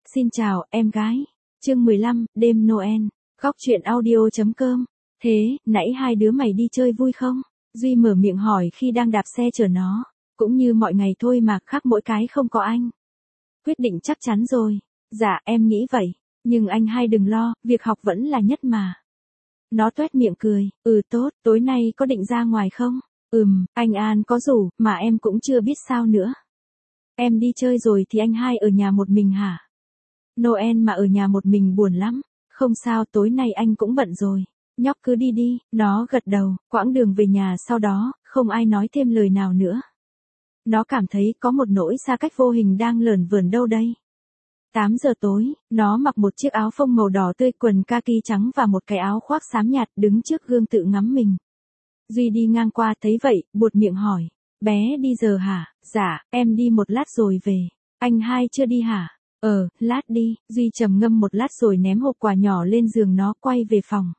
Xin chào, em gái. Chương 15, đêm Noel. Góc truyện audio.com. Thế, nãy hai đứa mày đi chơi vui không? Duy mở miệng hỏi khi đang đạp xe chở nó. Cũng như mọi ngày thôi mà, khác mỗi cái không có anh. Quyết định chắc chắn rồi. Dạ, em nghĩ vậy. Nhưng anh hai đừng lo, việc học vẫn là nhất mà. Nó toét miệng cười. Tốt, tối nay có định ra ngoài không? Anh An có rủ, mà em cũng chưa biết sao nữa. Em đi chơi rồi thì anh hai ở nhà một mình hả? Noel mà ở nhà một mình buồn lắm. Không sao, tối nay anh cũng bận rồi. Nhóc cứ đi đi, nó gật đầu, quãng đường về nhà sau đó, không ai nói thêm lời nào nữa. Nó cảm thấy có một nỗi xa cách vô hình đang lởn vởn đâu đây. 8 giờ tối, nó mặc một chiếc áo phông màu đỏ tươi, quần kaki trắng và một cái áo khoác xám nhạt, đứng trước gương tự ngắm mình. Duy đi ngang qua thấy vậy, buột miệng hỏi. Bé đi giờ hả? Dạ, em đi một lát rồi về. Anh hai chưa đi hả? Lát đi. Duy trầm ngâm một lát rồi ném hộp quà nhỏ lên giường, nó quay về phòng.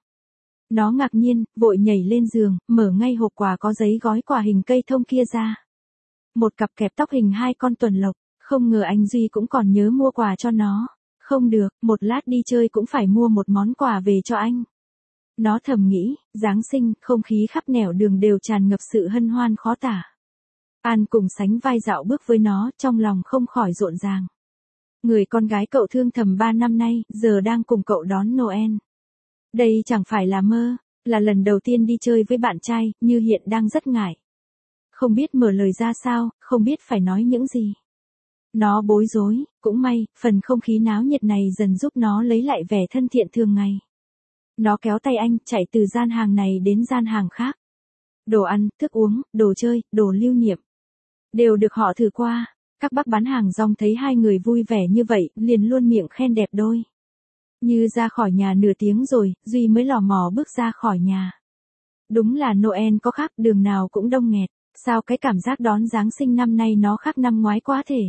Nó ngạc nhiên, vội nhảy lên giường, mở ngay hộp quà có giấy gói quà hình cây thông kia ra. Một cặp kẹp tóc hình hai con tuần lộc, không ngờ anh Duy cũng còn nhớ mua quà cho nó. Không được, một lát đi chơi cũng phải mua một món quà về cho anh. Nó thầm nghĩ, Giáng sinh, không khí khắp nẻo đường đều tràn ngập sự hân hoan khó tả. An cùng sánh vai dạo bước với nó, trong lòng không khỏi rộn ràng. Người con gái cậu thương thầm 3 năm nay, giờ đang cùng cậu đón Noel. Đây chẳng phải là mơ, là lần đầu tiên đi chơi với bạn trai, như hiện đang rất ngại. Không biết mở lời ra sao, không biết phải nói những gì. Nó bối rối, cũng may, phần không khí náo nhiệt này dần giúp nó lấy lại vẻ thân thiện thường ngày. Nó kéo tay anh, chạy từ gian hàng này đến gian hàng khác. Đồ ăn, thức uống, đồ chơi, đồ lưu niệm. Đều được họ thử qua. Các bác bán hàng rong thấy hai người vui vẻ như vậy, liền luôn miệng khen đẹp đôi. Như ra khỏi nhà nửa tiếng rồi, Duy mới lò mò bước ra khỏi nhà. Đúng là Noel có khác, đường nào cũng đông nghẹt. Sao cái cảm giác đón Giáng sinh năm nay nó khác năm ngoái quá thể.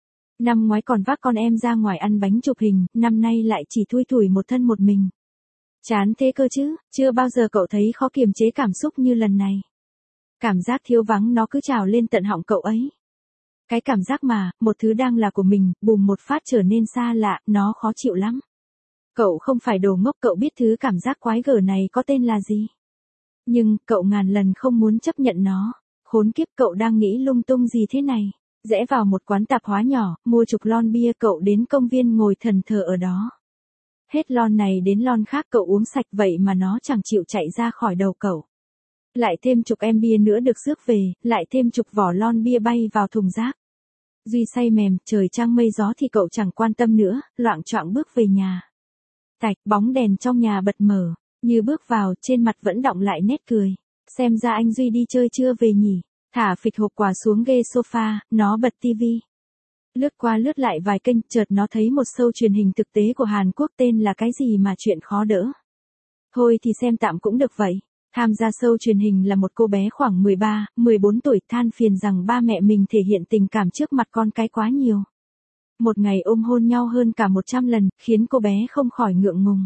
Năm ngoái còn vác con em ra ngoài ăn bánh chụp hình, năm nay lại chỉ thui thủi một thân một mình. Chán thế cơ chứ, chưa bao giờ cậu thấy khó kiềm chế cảm xúc như lần này. Cảm giác thiếu vắng nó cứ trào lên tận họng cậu ấy. Cái cảm giác mà, một thứ đang là của mình, bùm một phát trở nên xa lạ, nó khó chịu lắm. Cậu không phải đồ ngốc, cậu biết thứ cảm giác quái gở này có tên là gì. Nhưng, cậu ngàn lần không muốn chấp nhận nó. Khốn kiếp, cậu đang nghĩ lung tung gì thế này. Rẽ vào một quán tạp hóa nhỏ, mua chục lon bia, cậu đến công viên ngồi thần thờ ở đó. Hết lon này đến lon khác cậu uống sạch, vậy mà nó chẳng chịu chạy ra khỏi đầu cậu. Lại thêm chục em bia nữa được rước về, lại thêm chục vỏ lon bia bay vào thùng rác. Duy say mềm, trời trăng mây gió thì cậu chẳng quan tâm nữa, loạng choạng bước về nhà. Tạch, bóng đèn trong nhà bật mở, như bước vào, trên mặt vẫn đọng lại nét cười. Xem ra anh Duy đi chơi chưa về nhỉ. Thả phịch hộp quà xuống ghê sofa, nó bật tivi. Lướt qua lướt lại vài kênh, chợt nó thấy một show truyền hình thực tế của Hàn Quốc tên là cái gì mà chuyện khó đỡ. Thôi thì xem tạm cũng được vậy. Tham gia show truyền hình là một cô bé khoảng 13, 14 tuổi, than phiền rằng ba mẹ mình thể hiện tình cảm trước mặt con cái quá nhiều. Một ngày ôm hôn nhau hơn cả 100 lần, khiến cô bé không khỏi ngượng ngùng.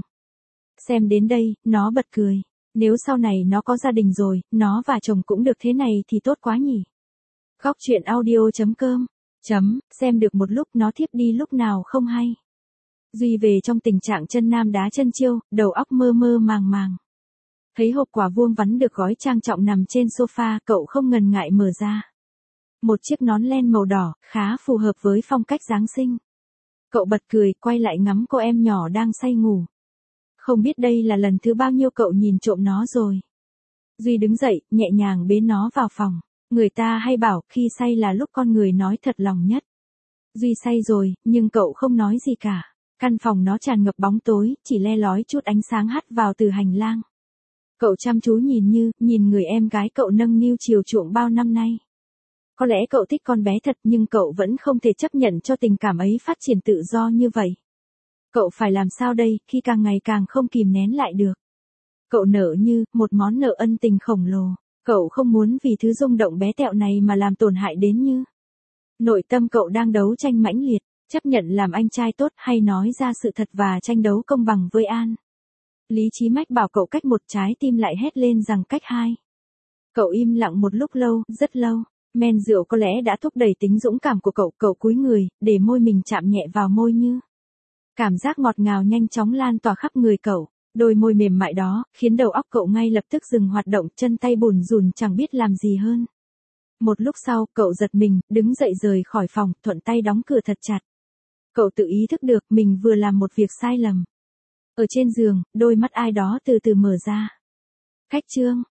Xem đến đây, nó bật cười. Nếu sau này nó có gia đình rồi, nó và chồng cũng được thế này thì tốt quá nhỉ. Góc truyện audio.com. Xem được một lúc nó thiếp đi lúc nào không hay. Duy về trong tình trạng chân nam đá chân chiêu, đầu óc mơ mơ màng màng. Thấy hộp quà vuông vắn được gói trang trọng nằm trên sofa, cậu không ngần ngại mở ra. Một chiếc nón len màu đỏ, khá phù hợp với phong cách Giáng sinh. Cậu bật cười, quay lại ngắm cô em nhỏ đang say ngủ. Không biết đây là lần thứ bao nhiêu cậu nhìn trộm nó rồi. Duy đứng dậy, nhẹ nhàng bế nó vào phòng. Người ta hay bảo, khi say là lúc con người nói thật lòng nhất. Duy say rồi, nhưng cậu không nói gì cả. Căn phòng nó tràn ngập bóng tối, chỉ le lói chút ánh sáng hắt vào từ hành lang. Cậu chăm chú nhìn người em gái cậu nâng niu chiều chuộng bao năm nay. Có lẽ cậu thích con bé thật, nhưng cậu vẫn không thể chấp nhận cho tình cảm ấy phát triển tự do như vậy. Cậu phải làm sao đây, khi càng ngày càng không kìm nén lại được. Cậu nợ như, một món nợ ân tình khổng lồ. Cậu không muốn vì thứ rung động bé tẹo này mà làm tổn hại đến Như. Nội tâm cậu đang đấu tranh mãnh liệt, chấp nhận làm anh trai tốt hay nói ra sự thật và tranh đấu công bằng với An. Lý trí mách bảo cậu cách một, trái tim lại hét lên rằng cách hai. Cậu im lặng một lúc lâu, rất lâu. Men rượu có lẽ đã thúc đẩy tính dũng cảm của cậu, cậu cúi người, để môi mình chạm nhẹ vào môi Như. Cảm giác ngọt ngào nhanh chóng lan tỏa khắp người cậu. Đôi môi mềm mại đó, khiến đầu óc cậu ngay lập tức dừng hoạt động, chân tay bùn rùn chẳng biết làm gì hơn. Một lúc sau, cậu giật mình, đứng dậy rời khỏi phòng, thuận tay đóng cửa thật chặt. Cậu tự ý thức được mình vừa làm một việc sai lầm. Ở trên giường, đôi mắt ai đó từ từ mở ra. Khách Trương,